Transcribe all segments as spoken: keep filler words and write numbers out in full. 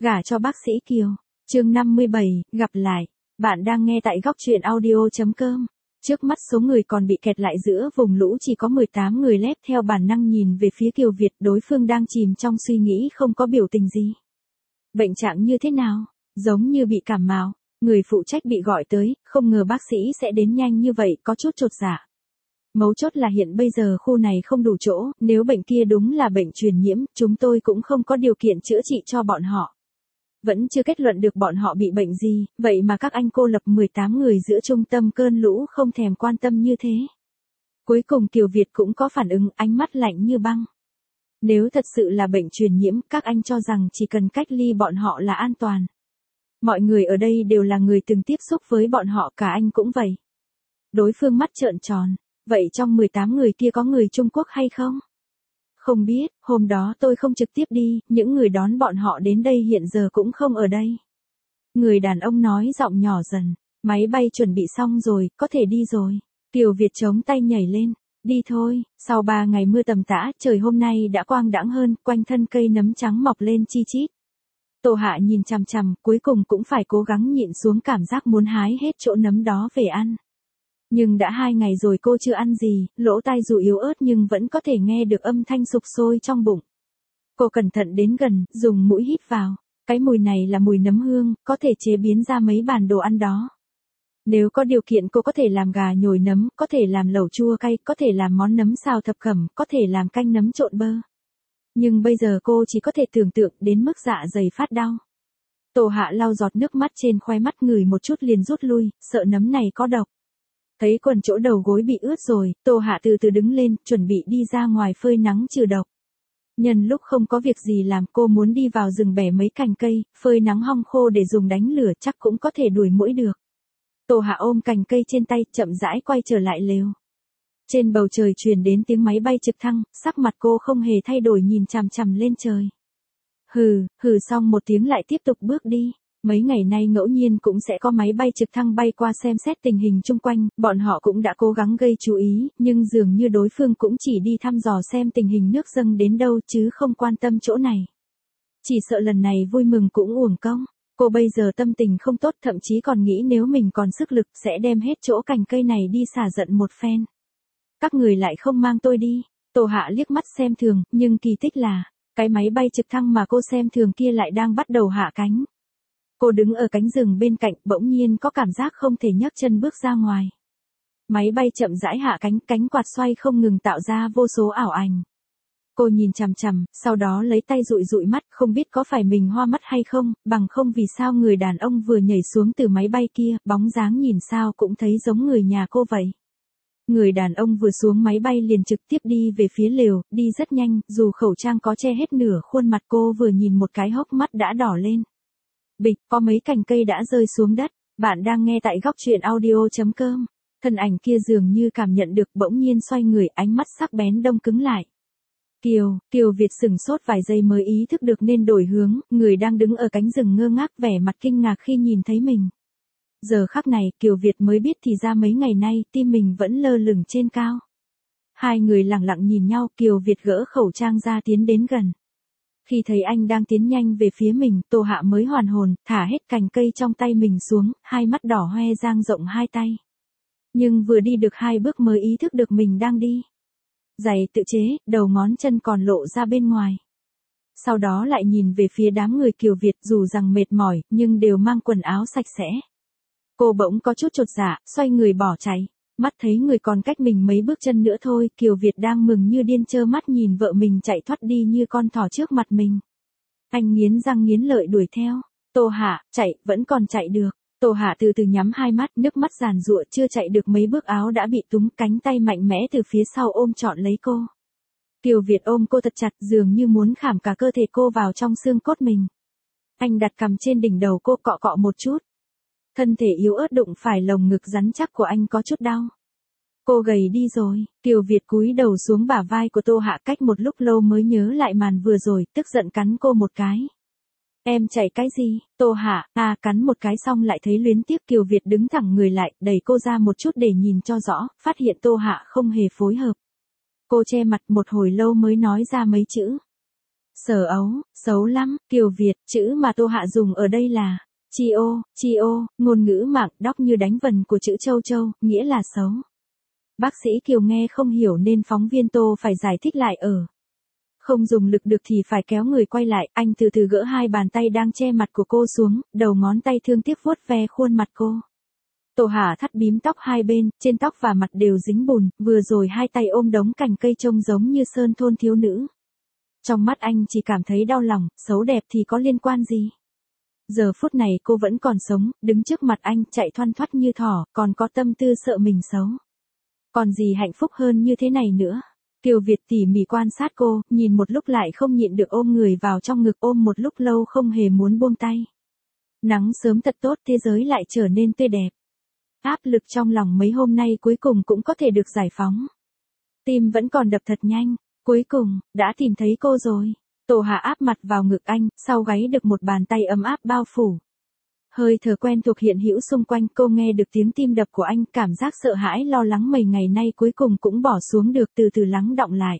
Gả cho bác sĩ Kiều. Chương năm mươi bảy, gặp lại. Bạn đang nghe tại góc truyện audio chấm com. Trước mắt số người còn bị kẹt lại giữa vùng lũ chỉ có mười tám người lép theo bản năng nhìn về phía Kiều Việt, đối phương đang chìm trong suy nghĩ không có biểu tình gì. Bệnh trạng như thế nào? Giống như bị cảm mạo. Người phụ trách bị gọi tới, không ngờ bác sĩ sẽ đến nhanh như vậy, có chút chột dạ. Mấu chốt là hiện bây giờ khu này không đủ chỗ, nếu bệnh kia đúng là bệnh truyền nhiễm, chúng tôi cũng không có điều kiện chữa trị cho bọn họ. Vẫn chưa kết luận được bọn họ bị bệnh gì, vậy mà các anh cô lập mười tám người giữa trung tâm cơn lũ không thèm quan tâm như thế. Cuối cùng Kiều Việt cũng có phản ứng, ánh mắt lạnh như băng. Nếu thật sự là bệnh truyền nhiễm, các anh cho rằng chỉ cần cách ly bọn họ là an toàn. Mọi người ở đây đều là người từng tiếp xúc với bọn họ, cả anh cũng vậy. Đối phương mắt trợn tròn, vậy trong mười tám người kia có người Trung Quốc hay không? Không biết, hôm đó tôi không trực tiếp đi, những người đón bọn họ đến đây hiện giờ cũng không ở đây. Người đàn ông nói giọng nhỏ dần, máy bay chuẩn bị xong rồi, có thể đi rồi. Kiều Việt chống tay nhảy lên, đi thôi, sau ba ngày mưa tầm tã, trời hôm nay đã quang đãng hơn, quanh thân cây nấm trắng mọc lên chi chít. Tô Hạ nhìn chằm chằm, cuối cùng cũng phải cố gắng nhịn xuống cảm giác muốn hái hết chỗ nấm đó về ăn. Nhưng đã hai ngày rồi cô chưa ăn gì, lỗ tai dù yếu ớt nhưng vẫn có thể nghe được âm thanh sục sôi trong bụng. Cô cẩn thận đến gần, dùng mũi hít vào. Cái mùi này là mùi nấm hương, có thể chế biến ra mấy bàn đồ ăn đó. Nếu có điều kiện cô có thể làm gà nhồi nấm, có thể làm lẩu chua cay, có thể làm món nấm xào thập cẩm, có thể làm canh nấm trộn bơ. Nhưng bây giờ cô chỉ có thể tưởng tượng đến mức dạ dày phát đau. Tô Hạ lau giọt nước mắt trên khóe mắt, ngửi một chút liền rút lui, sợ nấm này có độc. Thấy quần chỗ đầu gối bị ướt rồi, Tô Hạ từ từ đứng lên, chuẩn bị đi ra ngoài phơi nắng trừ độc. Nhân lúc không có việc gì làm, cô muốn đi vào rừng bẻ mấy cành cây, phơi nắng hong khô để dùng đánh lửa, chắc cũng có thể đuổi muỗi được. Tô Hạ ôm cành cây trên tay, chậm rãi quay trở lại lều. Trên bầu trời truyền đến tiếng máy bay trực thăng, sắc mặt cô không hề thay đổi, nhìn chằm chằm lên trời. Hừ, hừ xong một tiếng lại tiếp tục bước đi. Mấy ngày nay ngẫu nhiên cũng sẽ có máy bay trực thăng bay qua xem xét tình hình chung quanh, bọn họ cũng đã cố gắng gây chú ý, nhưng dường như đối phương cũng chỉ đi thăm dò xem tình hình nước dâng đến đâu chứ không quan tâm chỗ này. Chỉ sợ lần này vui mừng cũng uổng công. Cô bây giờ tâm tình không tốt, thậm chí còn nghĩ nếu mình còn sức lực sẽ đem hết chỗ cành cây này đi xả giận một phen. Các người lại không mang tôi đi. Tô Hạ liếc mắt xem thường, nhưng kỳ tích là, cái máy bay trực thăng mà cô xem thường kia lại đang bắt đầu hạ cánh. Cô đứng ở cánh rừng bên cạnh, bỗng nhiên có cảm giác không thể nhấc chân bước ra ngoài. Máy bay chậm rãi hạ cánh, cánh quạt xoay không ngừng tạo ra vô số ảo ảnh. Cô nhìn chằm chằm, sau đó lấy tay dụi dụi mắt, không biết có phải mình hoa mắt hay không, bằng không vì sao người đàn ông vừa nhảy xuống từ máy bay kia, bóng dáng nhìn sao cũng thấy giống người nhà cô vậy. Người đàn ông vừa xuống máy bay liền trực tiếp đi về phía lều, đi rất nhanh, dù khẩu trang có che hết nửa khuôn mặt, cô vừa nhìn một cái hốc mắt đã đỏ lên. Bịch, có mấy cành cây đã rơi xuống đất. Bạn đang nghe tại góc truyện audio chấm com. Thân ảnh kia dường như cảm nhận được, bỗng nhiên xoay người, ánh mắt sắc bén đông cứng lại. Kiều, Kiều Việt sửng sốt vài giây mới ý thức được nên đổi hướng, người đang đứng ở cánh rừng ngơ ngác vẻ mặt kinh ngạc khi nhìn thấy mình. Giờ khắc này, Kiều Việt mới biết thì ra mấy ngày nay, tim mình vẫn lơ lửng trên cao. Hai người lặng lặng nhìn nhau, Kiều Việt gỡ khẩu trang ra tiến đến gần. Khi thấy anh đang tiến nhanh về phía mình, Tô Hạ mới hoàn hồn, thả hết cành cây trong tay mình xuống, hai mắt đỏ hoe dang rộng hai tay. Nhưng vừa đi được hai bước mới ý thức được mình đang đi. Giày tự chế, đầu ngón chân còn lộ ra bên ngoài. Sau đó lại nhìn về phía đám người Kiều Việt, dù rằng mệt mỏi, nhưng đều mang quần áo sạch sẽ. Cô bỗng có chút chột dạ, xoay người bỏ chạy. Mắt thấy người còn cách mình mấy bước chân nữa thôi, Kiều Việt đang mừng như điên trơ mắt nhìn vợ mình chạy thoát đi như con thỏ trước mặt mình. Anh nghiến răng nghiến lợi đuổi theo. Tô Hạ, chạy, vẫn còn chạy được. Tô Hạ từ từ nhắm hai mắt, nước mắt giàn giụa, chưa chạy được mấy bước áo đã bị túm, cánh tay mạnh mẽ từ phía sau ôm trọn lấy cô. Kiều Việt ôm cô thật chặt, dường như muốn khảm cả cơ thể cô vào trong xương cốt mình. Anh đặt cằm trên đỉnh đầu cô, cọ cọ một chút. Thân thể yếu ớt đụng phải lồng ngực rắn chắc của anh có chút đau. Cô gầy đi rồi. Kiều Việt cúi đầu xuống bả vai của Tô Hạ, cách một lúc lâu mới nhớ lại màn vừa rồi, tức giận cắn cô một cái. Em chạy cái gì? Tô Hạ, à, cắn một cái xong lại thấy luyến tiếc. Kiều Việt đứng thẳng người lại, đẩy cô ra một chút để nhìn cho rõ, phát hiện Tô Hạ không hề phối hợp. Cô che mặt một hồi lâu mới nói ra mấy chữ. Sở ấu, xấu lắm, Kiều Việt, chữ mà Tô Hạ dùng ở đây là chi ô, chi ô, ngôn ngữ mạng đóc như đánh vần của chữ châu châu, nghĩa là xấu. Bác sĩ Kiều nghe không hiểu nên phóng viên Tô phải giải thích lại ở. Không dùng lực được thì phải kéo người quay lại, anh từ từ gỡ hai bàn tay đang che mặt của cô xuống, đầu ngón tay thương tiếc vuốt ve khuôn mặt cô. Tô Hạ thắt bím tóc hai bên, trên tóc và mặt đều dính bùn, vừa rồi hai tay ôm đống cành cây trông giống như sơn thôn thiếu nữ. Trong mắt anh chỉ cảm thấy đau lòng, xấu đẹp thì có liên quan gì. Giờ phút này cô vẫn còn sống, đứng trước mặt anh chạy thoăn thoắt như thỏ, còn có tâm tư sợ mình xấu. Còn gì hạnh phúc hơn như thế này nữa. Kiều Việt tỉ mỉ quan sát cô, nhìn một lúc lại không nhịn được ôm người vào trong ngực, ôm một lúc lâu không hề muốn buông tay. Nắng sớm thật tốt, thế giới lại trở nên tươi đẹp. Áp lực trong lòng mấy hôm nay cuối cùng cũng có thể được giải phóng. Tim vẫn còn đập thật nhanh, cuối cùng, đã tìm thấy cô rồi. Tô Hạ áp mặt vào ngực anh, sau gáy được một bàn tay ấm áp bao phủ. Hơi thở quen thuộc hiện hữu xung quanh, cô nghe được tiếng tim đập của anh, cảm giác sợ hãi lo lắng mấy ngày nay cuối cùng cũng bỏ xuống được, từ từ lắng đọng lại.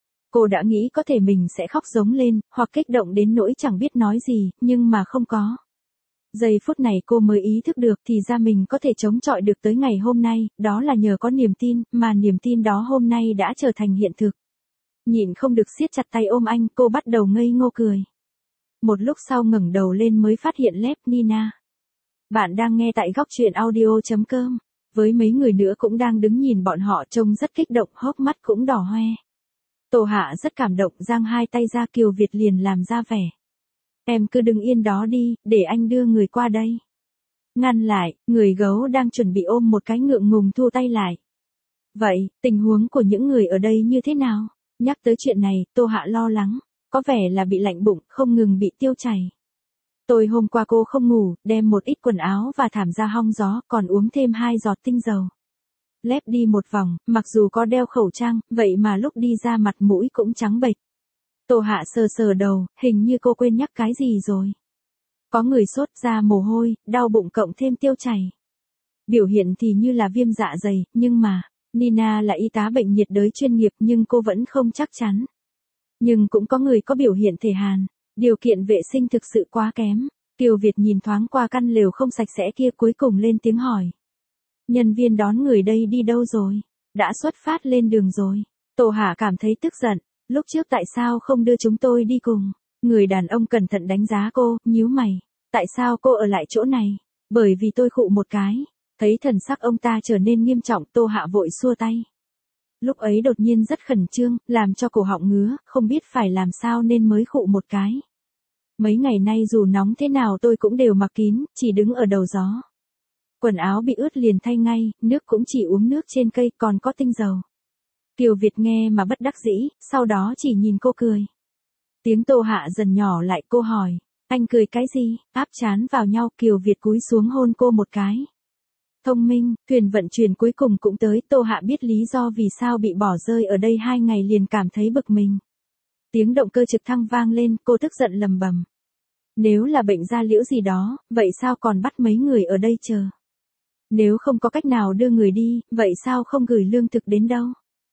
Cô đã nghĩ có thể mình sẽ khóc giống lên, hoặc kích động đến nỗi chẳng biết nói gì, nhưng mà không có. Giây phút này cô mới ý thức được thì ra mình có thể chống chọi được tới ngày hôm nay, đó là nhờ có niềm tin, mà niềm tin đó hôm nay đã trở thành hiện thực. Nhịn không được siết chặt tay ôm anh, cô bắt đầu ngây ngô cười. Một lúc sau ngẩng đầu lên mới phát hiện lép Nina. Bạn đang nghe tại góc truyện audio chấm com. Với mấy người nữa cũng đang đứng nhìn bọn họ, trông rất kích động, hốc mắt cũng đỏ hoe. Tô Hạ rất cảm động, giang hai tay ra. Kiều Việt liền làm ra vẻ. Em cứ đứng yên đó đi, để anh đưa người qua đây. Ngăn lại, người gấu đang chuẩn bị ôm một cái ngượng ngùng thu tay lại. Vậy, tình huống của những người ở đây như thế nào? Nhắc tới chuyện này, Tô Hạ lo lắng. Có vẻ là bị lạnh bụng, không ngừng bị tiêu chảy. Tôi hôm qua cô không ngủ, đem một ít quần áo và thảm ra hong gió, còn uống thêm hai giọt tinh dầu. Lép đi một vòng, mặc dù có đeo khẩu trang, vậy mà lúc đi ra mặt mũi cũng trắng bệch. Tô Hạ sờ sờ đầu, hình như cô quên nhắc cái gì rồi. Có người sốt ra mồ hôi, đau bụng cộng thêm tiêu chảy. Biểu hiện thì như là viêm dạ dày, nhưng mà, Nina là y tá bệnh nhiệt đới chuyên nghiệp nhưng cô vẫn không chắc chắn. Nhưng cũng có người có biểu hiện thể hàn, điều kiện vệ sinh thực sự quá kém. Kiều Việt nhìn thoáng qua căn lều không sạch sẽ kia, cuối cùng lên tiếng hỏi. Nhân viên đón người đây đi đâu rồi? Đã xuất phát lên đường rồi. Tô Hạ cảm thấy tức giận, lúc trước tại sao không đưa chúng tôi đi cùng? Người đàn ông cẩn thận đánh giá cô, nhíu mày. Tại sao cô ở lại chỗ này? Bởi vì tôi khụ một cái. Thấy thần sắc ông ta trở nên nghiêm trọng, Tô Hạ vội xua tay. Lúc ấy đột nhiên rất khẩn trương, làm cho cổ họng ngứa, không biết phải làm sao nên mới khụ một cái. Mấy ngày nay dù nóng thế nào tôi cũng đều mặc kín, chỉ đứng ở đầu gió. Quần áo bị ướt liền thay ngay, nước cũng chỉ uống nước trên cây, còn có tinh dầu. Kiều Việt nghe mà bất đắc dĩ, sau đó chỉ nhìn cô cười. Tiếng Tô Hạ dần nhỏ lại, cô hỏi, anh cười cái gì? Áp trán vào nhau, Kiều Việt cúi xuống hôn cô một cái. Thông minh, thuyền vận chuyển cuối cùng cũng tới. Tô Hạ biết lý do vì sao bị bỏ rơi ở đây hai ngày liền cảm thấy bực mình. Tiếng động cơ trực thăng vang lên, cô tức giận lầm bầm. Nếu là bệnh da liễu gì đó, vậy sao còn bắt mấy người ở đây chờ? Nếu không có cách nào đưa người đi, vậy sao không gửi lương thực đến đâu?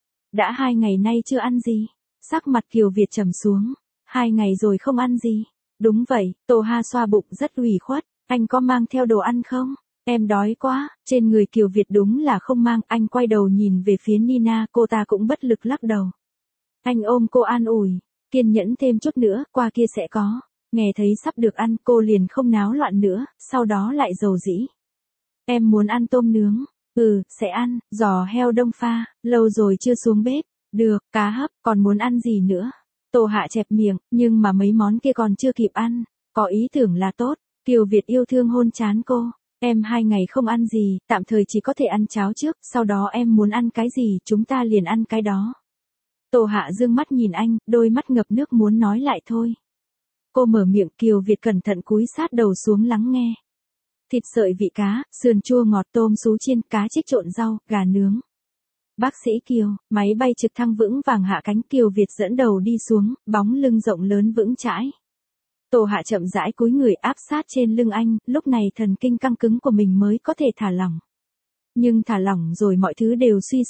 Đã hai ngày nay chưa ăn gì? Sắc mặt Kiều Việt trầm xuống. Hai ngày rồi không ăn gì? Đúng vậy, Tô Hạ xoa bụng rất ủy khuất. Anh có mang theo đồ ăn không? Em đói quá. Trên người Kiều Việt đúng là không mang. Anh quay đầu nhìn về phía Nina, cô ta cũng bất lực lắc đầu. Anh ôm cô an ủi. Kiên nhẫn thêm chút nữa, qua kia sẽ có. Nghe thấy sắp được ăn, cô liền không náo loạn nữa, sau đó lại dầu dĩ. Em muốn ăn tôm nướng. Ừ, sẽ ăn. Giò heo đông pha, lâu rồi chưa xuống bếp. Được, cá hấp, còn muốn ăn gì nữa? Tô Hạ chẹp miệng, nhưng mà mấy món kia còn chưa kịp ăn. Có ý tưởng là tốt. Kiều Việt yêu thương hôn trán cô. Em hai ngày không ăn gì, tạm thời chỉ có thể ăn cháo trước, sau đó em muốn ăn cái gì, chúng ta liền ăn cái đó. Tô Hạ dương mắt nhìn anh, đôi mắt ngập nước muốn nói lại thôi. Cô mở miệng, Kiều Việt cẩn thận cúi sát đầu xuống lắng nghe. Thịt sợi vị cá, sườn chua ngọt, tôm sú chiên, cá trích trộn rau, gà nướng. Bác sĩ Kiều, máy bay trực thăng vững vàng hạ cánh, Kiều Việt dẫn đầu đi xuống, bóng lưng rộng lớn vững chãi. Tô Hạ chậm rãi cúi người áp sát trên lưng anh, lúc này thần kinh căng cứng của mình mới có thể thả lỏng. Nhưng thả lỏng rồi mọi thứ đều suy sụp,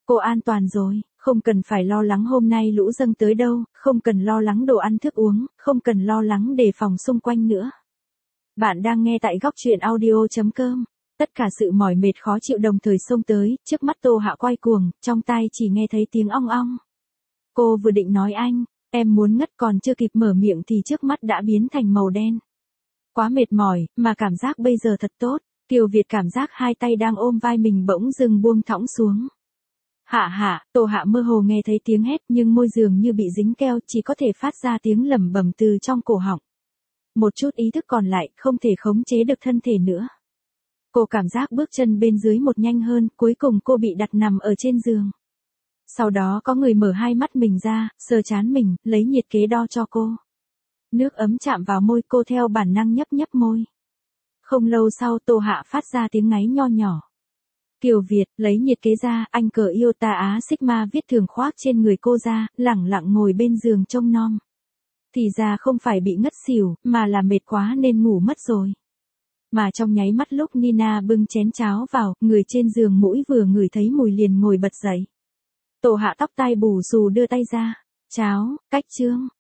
Cô an toàn rồi, không cần phải lo lắng hôm nay lũ dâng tới đâu, không cần lo lắng đồ ăn thức uống, không cần lo lắng đề phòng xung quanh nữa. Bạn đang nghe tại góc chuyện audio chấm com. Tất cả sự mỏi mệt khó chịu đồng thời xông tới, trước mắt Tô Hạ quay cuồng, trong tai chỉ nghe thấy tiếng ong ong. Cô vừa định nói anh, em muốn ngất còn chưa kịp mở miệng thì trước mắt đã biến thành màu đen. Quá mệt mỏi, mà cảm giác bây giờ thật tốt. Kiều Việt cảm giác hai tay đang ôm vai mình bỗng dưng buông thõng xuống. Hạ hạ, Tô Hạ mơ hồ nghe thấy tiếng hét nhưng môi dường như bị dính keo, chỉ có thể phát ra tiếng lẩm bẩm từ trong cổ họng. Một chút ý thức còn lại, không thể khống chế được thân thể nữa. Cô cảm giác bước chân bên dưới một nhanh hơn, cuối cùng cô bị đặt nằm ở trên giường. Sau đó có người mở hai mắt mình ra, sờ trán mình, lấy nhiệt kế đo cho cô. Nước ấm chạm vào môi cô theo bản năng nhấp nhấp môi. Không lâu sau Tô Hạ phát ra tiếng ngáy nho nhỏ. Kiều Việt, lấy nhiệt kế ra, anh cờ yêu ta Á Sigma viết thường khoác trên người cô ra, lẳng lặng ngồi bên giường trông nom. Thì ra không phải bị ngất xỉu, mà là mệt quá nên ngủ mất rồi. Mà trong nháy mắt lúc Nina bưng chén cháo vào, người trên giường mũi vừa ngửi thấy mùi liền ngồi bật dậy. Tô Hạ tóc tai bù xù đưa tay ra. Cháo, cách chương.